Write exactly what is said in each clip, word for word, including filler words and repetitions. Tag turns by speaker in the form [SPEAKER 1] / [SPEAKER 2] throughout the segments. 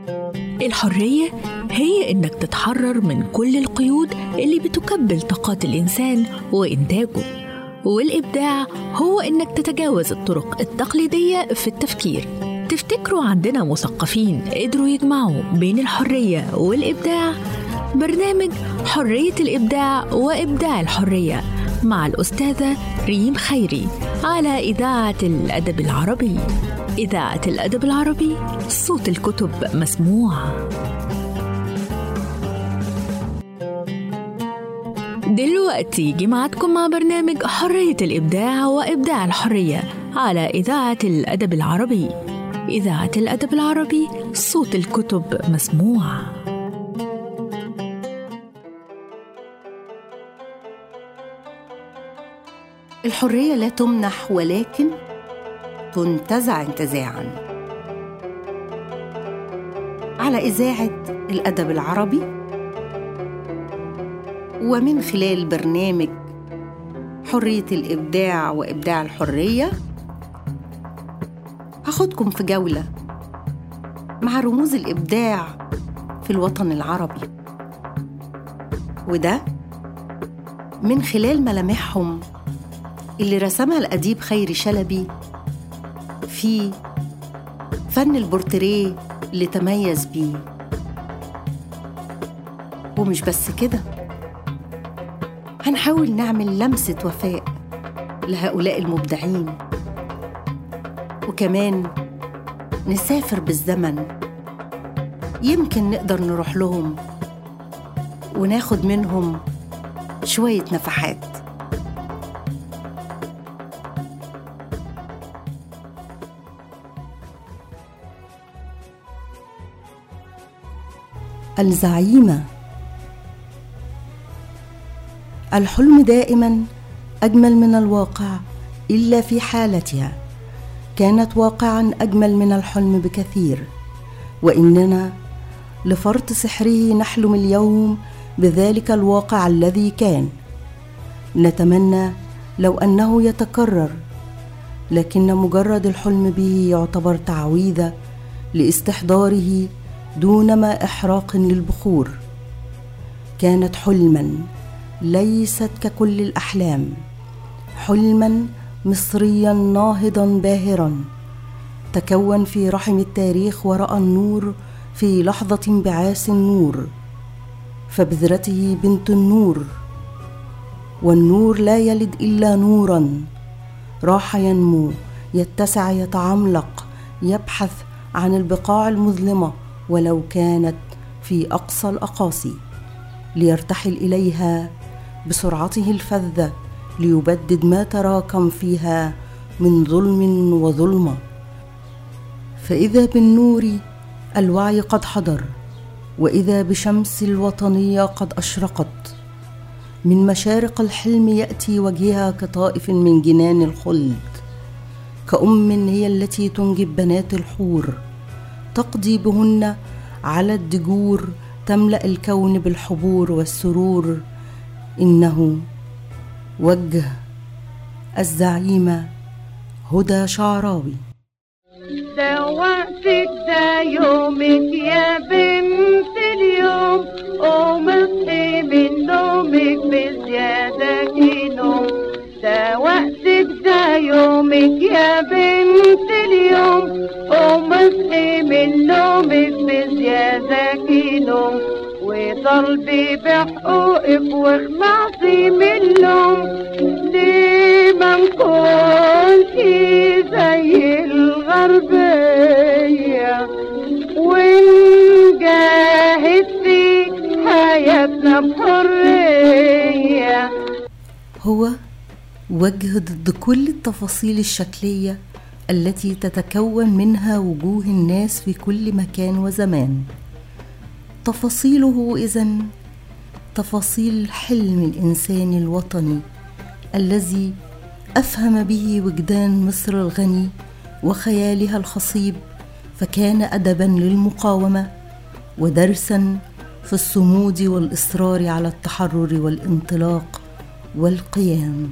[SPEAKER 1] الحرية هي إنك تتحرر من كل القيود اللي بتكبل طاقات الإنسان وإنتاجه، والإبداع هو إنك تتجاوز الطرق التقليدية في التفكير. تفتكروا عندنا مثقفين قدروا يجمعوا بين الحرية والإبداع؟ برنامج حرية الإبداع وإبداع الحرية مع الأستاذة ريم خيري على إذاعة الأدب العربي. إذاعة الأدب العربي، صوت الكتب مسموع. دلوقتي جمعتكم مع برنامج حرية الإبداع وإبداع الحرية على إذاعة الأدب العربي. إذاعة الأدب العربي، صوت الكتب مسموع.
[SPEAKER 2] الحرية لا تمنح ولكن تنتزع انتزاعاً. على إذاعة الأدب العربي، ومن خلال برنامج حرية الإبداع وإبداع الحرية هاخدكم في جولة مع رموز الإبداع في الوطن العربي، وده من خلال ملامحهم اللي رسمها الأديب خيري شلبي في فن البورتريه اللي تميز بيه. ومش بس كده، هنحاول نعمل لمسة وفاء لهؤلاء المبدعين، وكمان نسافر بالزمن، يمكن نقدر نروح لهم وناخد منهم شوية نفحات. الزعيمة. الحلم دائما أجمل من الواقع، إلا في حالتها كانت واقعا أجمل من الحلم بكثير، وإننا لفرط سحره نحلم اليوم بذلك الواقع الذي كان. نتمنى لو أنه يتكرر، لكن مجرد الحلم به يعتبر تعويذة لاستحضاره دونما إحراق للبخور. كانت حلما ليست ككل الأحلام، حلما مصريا ناهضا باهرا تكون في رحم التاريخ ورأى النور في لحظة انبعاث النور، فبذرته بنت النور، والنور لا يلد إلا نورا. راح ينمو، يتسع، يتعملق، يبحث عن البقاع المظلمة ولو كانت في أقصى الأقاصي، ليرتحل إليها بسرعته الفذة ليبدد ما تراكم فيها من ظلم وظلمة. فإذا بالنور الوعي قد حضر، وإذا بشمس الوطنية قد أشرقت. من مشارق الحلم يأتي وجهها كطائف من جنان الخلد، كأم هي التي تنجب بنات الحور، تقضي بهن على الدجور، تملأ الكون بالحبور والسرور. إنه وجه الزعيمة هدى شعراوي.
[SPEAKER 3] ده وقتك، ده يومك يا بنت اليوم، قوم اصحي من نومك بزيادة نوم. ده وقتك، ده يومك يا بنت اليوم، قوم اصحي من نومك بزيادة نوم، وطالبي بحقوقك واخلصي من اللوم. ليه ما نكونش زي الغربية ونجاهد في حياتنا بحرية؟
[SPEAKER 2] هو وجه ضد كل التفاصيل الشكلية التي تتكون منها وجوه الناس في كل مكان وزمان. تفاصيله إذن تفاصيل حلم الإنسان الوطني الذي أفهم به وجدان مصر الغني وخيالها الخصيب، فكان أدبا للمقاومة ودرسا في الصمود والإصرار على التحرر والانطلاق والقيام.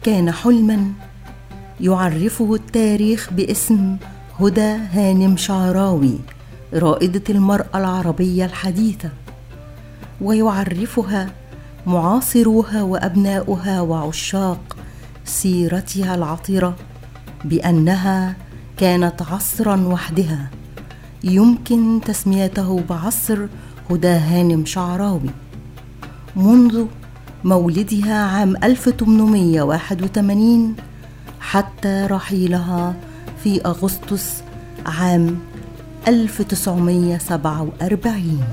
[SPEAKER 2] كان حلما يعرفه التاريخ باسم هدى هانم شعراوي، رائدة المرأة العربية الحديثة، ويعرفها معاصروها وأبناؤها وعشاق سيرتها العطرة بأنها كانت عصرا وحدها يمكن تسميته بعصر هدى هانم شعراوي، منذ مولدها عام ألف وثمانمائة وواحد وثمانين حتى رحيلها في أغسطس عام ألف وتسعمائة وسبعة وأربعين.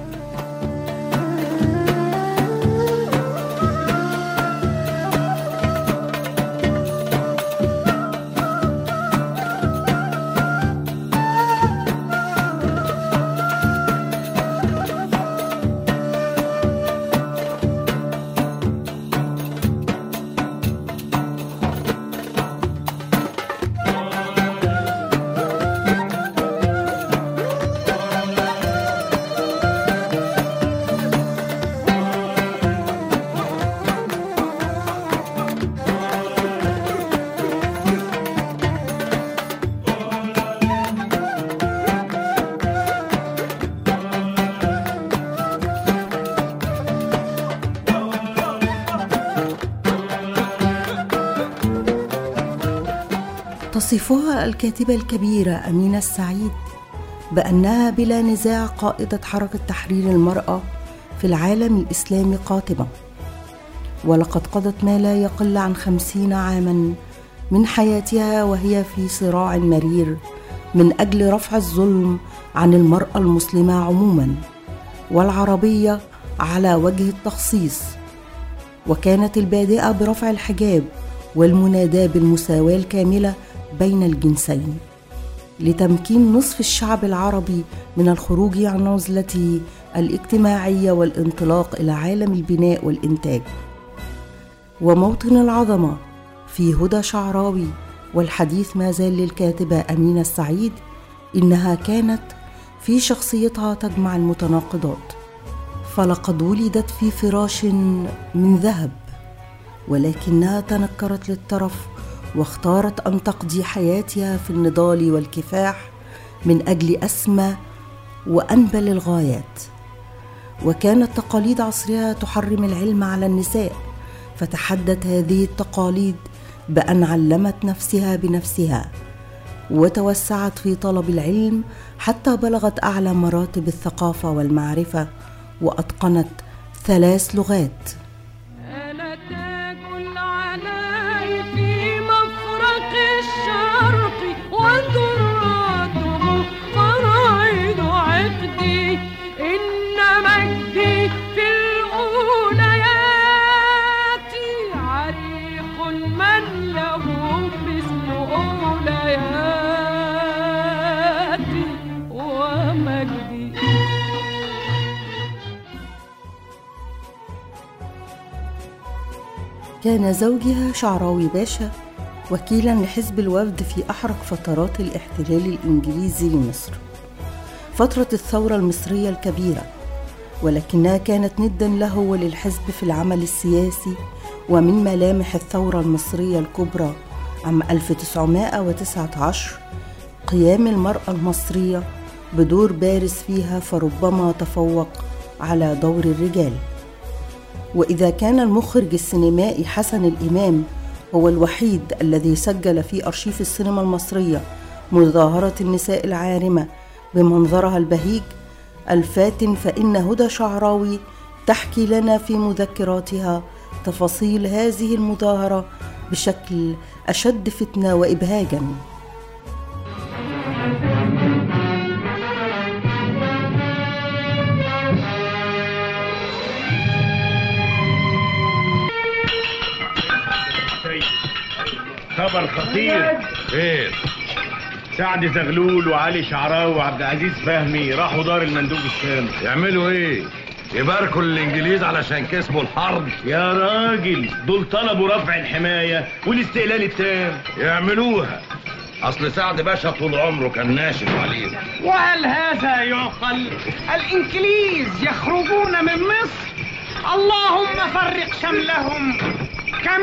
[SPEAKER 2] تصفها الكاتبة الكبيرة أمينة السعيد بأنها بلا نزاع قائدة حركة تحرير المرأة في العالم الإسلامي قاطبة، ولقد قضت ما لا يقل عن خمسين عاما من حياتها وهي في صراع مرير من أجل رفع الظلم عن المرأة المسلمة عموما والعربية على وجه التخصيص، وكانت البادئة برفع الحجاب والمناداة بالمساواة الكاملة بين الجنسين لتمكين نصف الشعب العربي من الخروج عن عزلته الاجتماعية والانطلاق إلى عالم البناء والإنتاج. وموطن العظمة في هدى شعراوي والحديث ما زال للكاتبة أمينة السعيد إنها كانت في شخصيتها تجمع المتناقضات، فلقد ولدت في فراش من ذهب ولكنها تنكرت للترف واختارت أن تقضي حياتها في النضال والكفاح من أجل أسمى وأنبل الغايات. وكانت تقاليد عصرها تحرم العلم على النساء، فتحدت هذه التقاليد بأن علمت نفسها بنفسها وتوسعت في طلب العلم حتى بلغت أعلى مراتب الثقافة والمعرفة وأتقنت ثلاث لغات. كان زوجها شعراوي باشا وكيلا لحزب الوفد في أحرج فترات الاحتلال الإنجليزي لمصر، فترة الثورة المصرية الكبيرة، ولكنها كانت ندا له وللحزب في العمل السياسي. ومن ملامح الثورة المصرية الكبرى عام ألف وتسعمائة وتسعة عشر قيام المرأة المصرية بدور بارز فيها، فربما تفوق على دور الرجال. وإذا كان المخرج السينمائي حسن الإمام هو الوحيد الذي سجل في أرشيف السينما المصرية مظاهرة النساء العارمة بمنظرها البهيج الفاتن، فإن هدى شعراوي تحكي لنا في مذكراتها تفاصيل هذه المظاهرة بشكل أشد فتنة وإبهاجا.
[SPEAKER 4] خبر خطير.
[SPEAKER 5] خير؟
[SPEAKER 4] سعد زغلول وعلي شعراوي وعبد العزيز فهمي راحوا دار المندوب الشامي.
[SPEAKER 5] يعملوا ايه؟ يباركوا للانجليز علشان كسبوا الحرب؟
[SPEAKER 4] يا راجل دول طلبوا رفع الحماية والاستقلال التام.
[SPEAKER 5] يعملوها، اصل سعد باشا طول عمره كان ناشف عليهم.
[SPEAKER 6] وهل هذا يعقل؟ الانجليز يخرجون من مصر، اللهم فرق شملهم كما مزقوا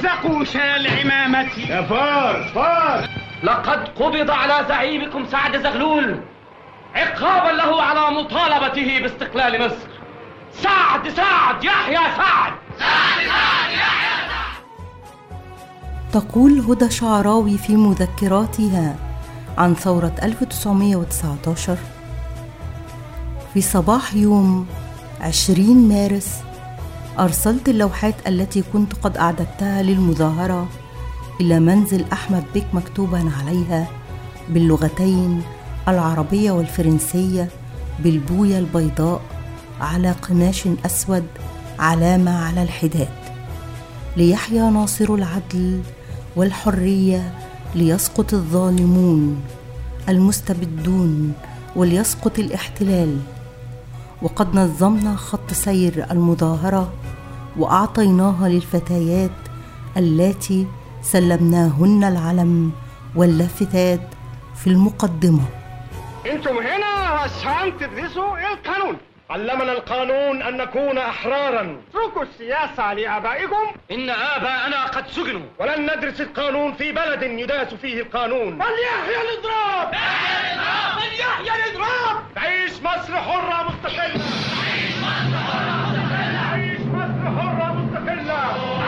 [SPEAKER 6] مزقوا شال عمامتي.
[SPEAKER 4] يا فار فار،
[SPEAKER 7] لقد قبض على زعيمكم سعد زغلول عقابا له على مطالبته باستقلال مصر. سعد سعد يحيى سعد، سعد سعد يحيى سعد.
[SPEAKER 2] تقول هدى شعراوي في مذكراتها عن ثورة ألف وتسعمائة وتسعة عشر: في صباح يوم عشرين مارس أرسلت اللوحات التي كنت قد أعددتها للمظاهرة إلى منزل أحمد بك مكتوبا عليها باللغتين العربية والفرنسية بالبوية البيضاء على قماش أسود علامة على الحداد: ليحيى ناصر العدل والحرية، ليسقط الظالمون المستبدون، وليسقط الاحتلال. وقد نظمنا خط سير المظاهرة وأعطيناها للفتيات اللاتي سلمناهن العلم واللافتات في المقدمة.
[SPEAKER 6] انتم هنا عشان تدرسوا القانون.
[SPEAKER 4] علمنا القانون أن نكون أحرارا.
[SPEAKER 6] اتركوا السياسة لآبائكم.
[SPEAKER 7] إن آباءنا قد سجنوا،
[SPEAKER 4] ولن ندرس القانون في بلد يداس فيه القانون.
[SPEAKER 6] فليحيى الإضراب، فليحيى الإضراب.
[SPEAKER 4] تعيش مصر حرة مستقلة، تعيش مصر حرة مستقلة، تعيش مصر حرة مستقلة،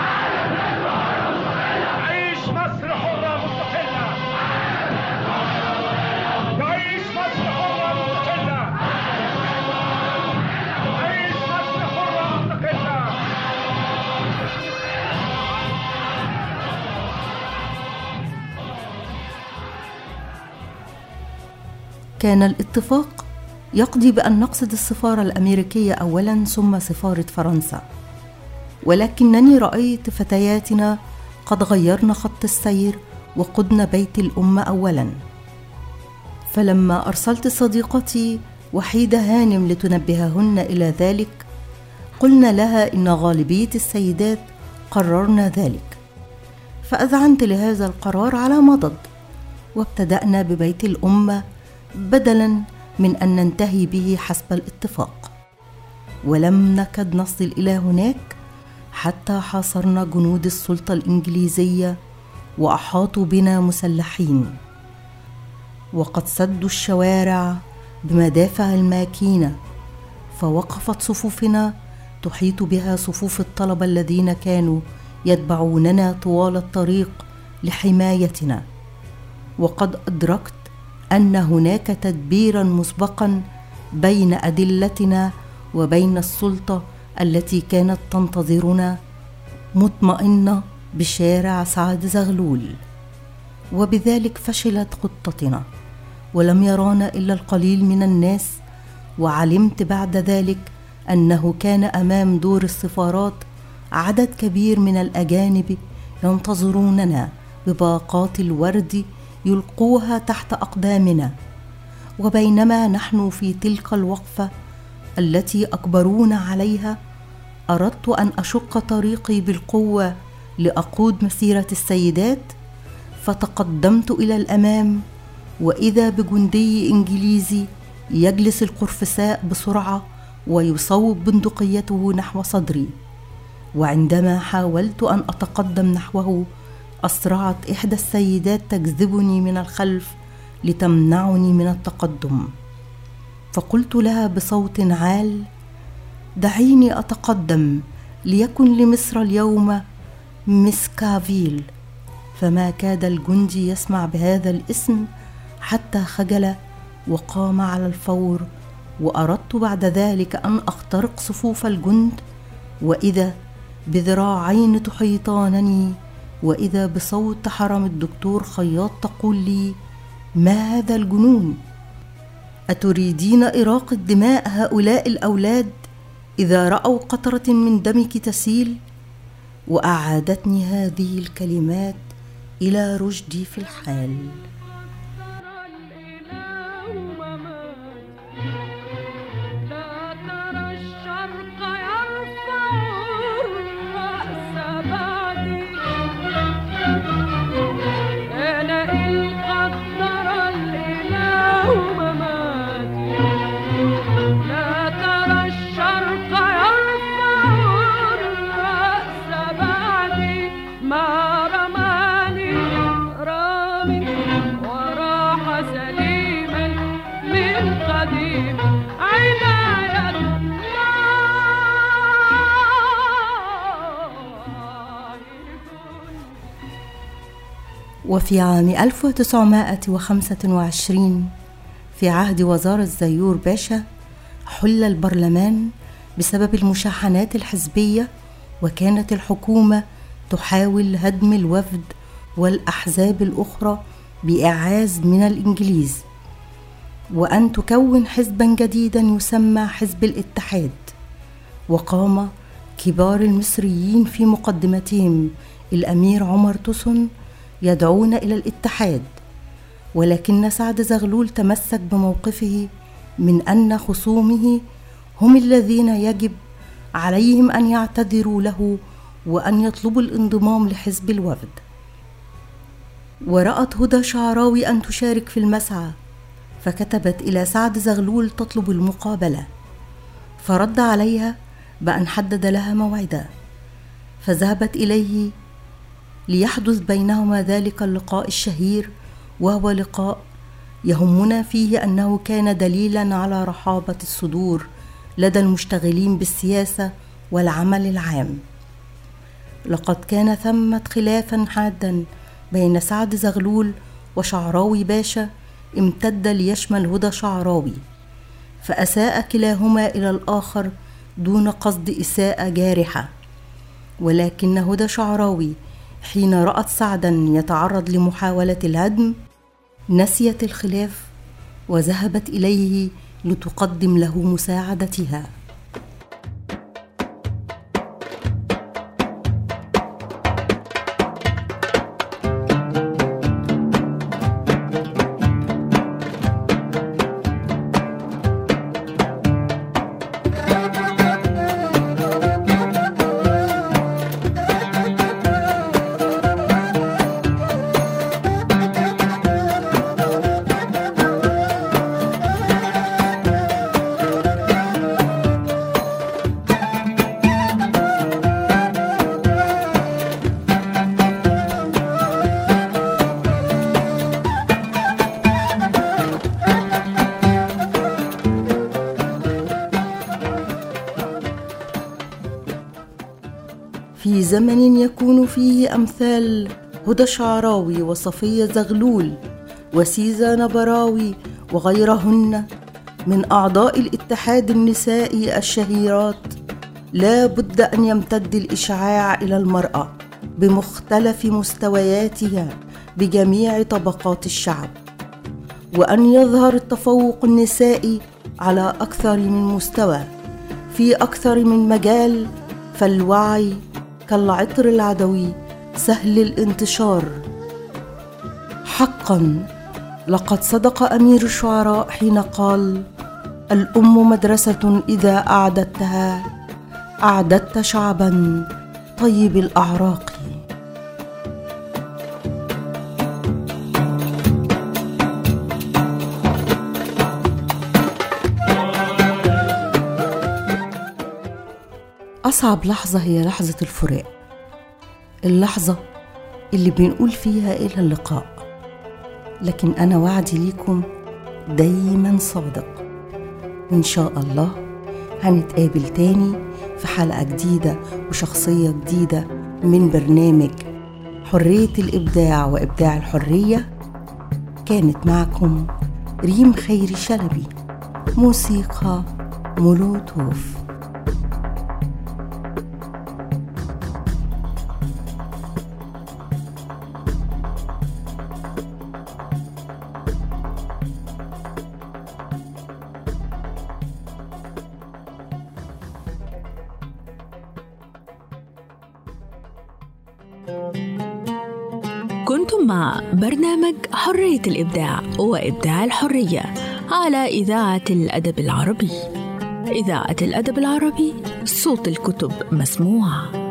[SPEAKER 4] تعيش مصر حرة مستقلة، تعيش مصر حرة مستقلة، تعيش مصر حرة مستقلة.
[SPEAKER 2] كان الاتفاق يقضي بأن نقصد السفارة الأمريكية أولاً ثم سفارة فرنسا، ولكنني رأيت فتياتنا قد غيرن خط السير وقدن بيت الأمة أولاً. فلما أرسلت صديقتي وحيدة هانم لتنبههن إلى ذلك، قلنا لها إن غالبية السيدات قررن ذلك، فأذعنت لهذا القرار على مضض، وابتدأنا ببيت الأمة بدلاً من أن ننتهي به حسب الاتفاق. ولم نكد نصل إلى هناك حتى حاصرنا جنود السلطة الإنجليزية وأحاطوا بنا مسلحين، وقد سدوا الشوارع بمدافع الماكينة، فوقفت صفوفنا تحيط بها صفوف الطلبة الذين كانوا يتبعوننا طوال الطريق لحمايتنا. وقد أدركت أن هناك تدبيراً مسبقاً بين أدلتنا وبين السلطة التي كانت تنتظرنا مطمئنة بشارع سعد زغلول، وبذلك فشلت خطتنا ولم يرانا إلا القليل من الناس. وعلمت بعد ذلك أنه كان أمام دور السفارات عدد كبير من الأجانب ينتظروننا بباقات الورد يلقوها تحت أقدامنا. وبينما نحن في تلك الوقفة التي أجبرونا عليها، أردت أن أشق طريقي بالقوة لأقود مسيرة السيدات، فتقدمت إلى الأمام، وإذا بجندي إنجليزي يجلس القرفساء بسرعة ويصوب بندقيته نحو صدري. وعندما حاولت أن أتقدم نحوه، أسرعت إحدى السيدات تجذبني من الخلف لتمنعني من التقدم، فقلت لها بصوت عال: دعيني أتقدم، ليكن لمصر اليوم مسكافيل. فما كاد الجندي يسمع بهذا الاسم حتى خجل وقام على الفور. وأردت بعد ذلك أن أخترق صفوف الجند، وإذا بذراعين تحيطانني، وإذا بصوت حرم الدكتور خياط تقول لي: ما هذا الجنون؟ أتريدين إراقة دماء هؤلاء الأولاد إذا رأوا قطرة من دمك تسيل؟ وأعادتني هذه الكلمات إلى رشدي في الحال.
[SPEAKER 3] ما
[SPEAKER 2] وفي عام ألف وتسعمائة وخمسة وعشرين في عهد وزارة زيور باشا حل البرلمان بسبب المشاحنات الحزبية، وكانت الحكومة تحاول هدم الوفد والأحزاب الأخرى بإعاز من الإنجليز، وأن تكون حزبا جديدا يسمى حزب الاتحاد. وقام كبار المصريين في مقدمتهم الأمير عمر توسن يدعون إلى الاتحاد، ولكن سعد زغلول تمسك بموقفه من أن خصومه هم الذين يجب عليهم أن يعتذروا له وأن يطلبوا الانضمام لحزب الوفد. ورأت هدى شعراوي أن تشارك في المسعى، فكتبت إلى سعد زغلول تطلب المقابلة، فرد عليها بأن حدد لها موعدا، فذهبت إليه ليحدث بينهما ذلك اللقاء الشهير، وهو لقاء يهمنا فيه أنه كان دليلا على رحابة الصدور لدى المشتغلين بالسياسة والعمل العام. لقد كان ثمة خلافا حادا بين سعد زغلول وشعراوي باشا امتد ليشمل هدى شعراوي، فأساء كلاهما إلى الآخر دون قصد إساءة جارحة، ولكن هدى شعراوي حين رأت سعدا يتعرض لمحاولة الهدم نسيت الخلاف وذهبت إليه لتقدم له مساعدتها. في زمن يكون فيه أمثال هدى شعراوي وصفية زغلول وسيزة نبراوي وغيرهن من أعضاء الاتحاد النسائي الشهيرات، لا بد أن يمتد الإشعاع إلى المرأة بمختلف مستوياتها بجميع طبقات الشعب، وأن يظهر التفوق النسائي على أكثر من مستوى في أكثر من مجال، فالوعي كالعطر العدوي سهل الانتشار. حقا لقد صدق أمير الشعراء حين قال: الأم مدرسة إذا أعددتها أعددت شعبا طيب الأعراق. أصعب لحظة هي لحظة الفراق، اللحظة اللي بنقول فيها إلى اللقاء، لكن أنا وعدي ليكم دايما صادق، وإن شاء الله هنتقابل تاني في حلقة جديدة وشخصية جديدة من برنامج حرية الإبداع وإبداع الحرية. كانت معكم ريم خيري شلبي، موسيقى مولوتوف.
[SPEAKER 1] كنتم مع برنامج حرية الإبداع وإبداع الحرية على إذاعة الأدب العربي. إذاعة الأدب العربي، صوت الكتب مسموع.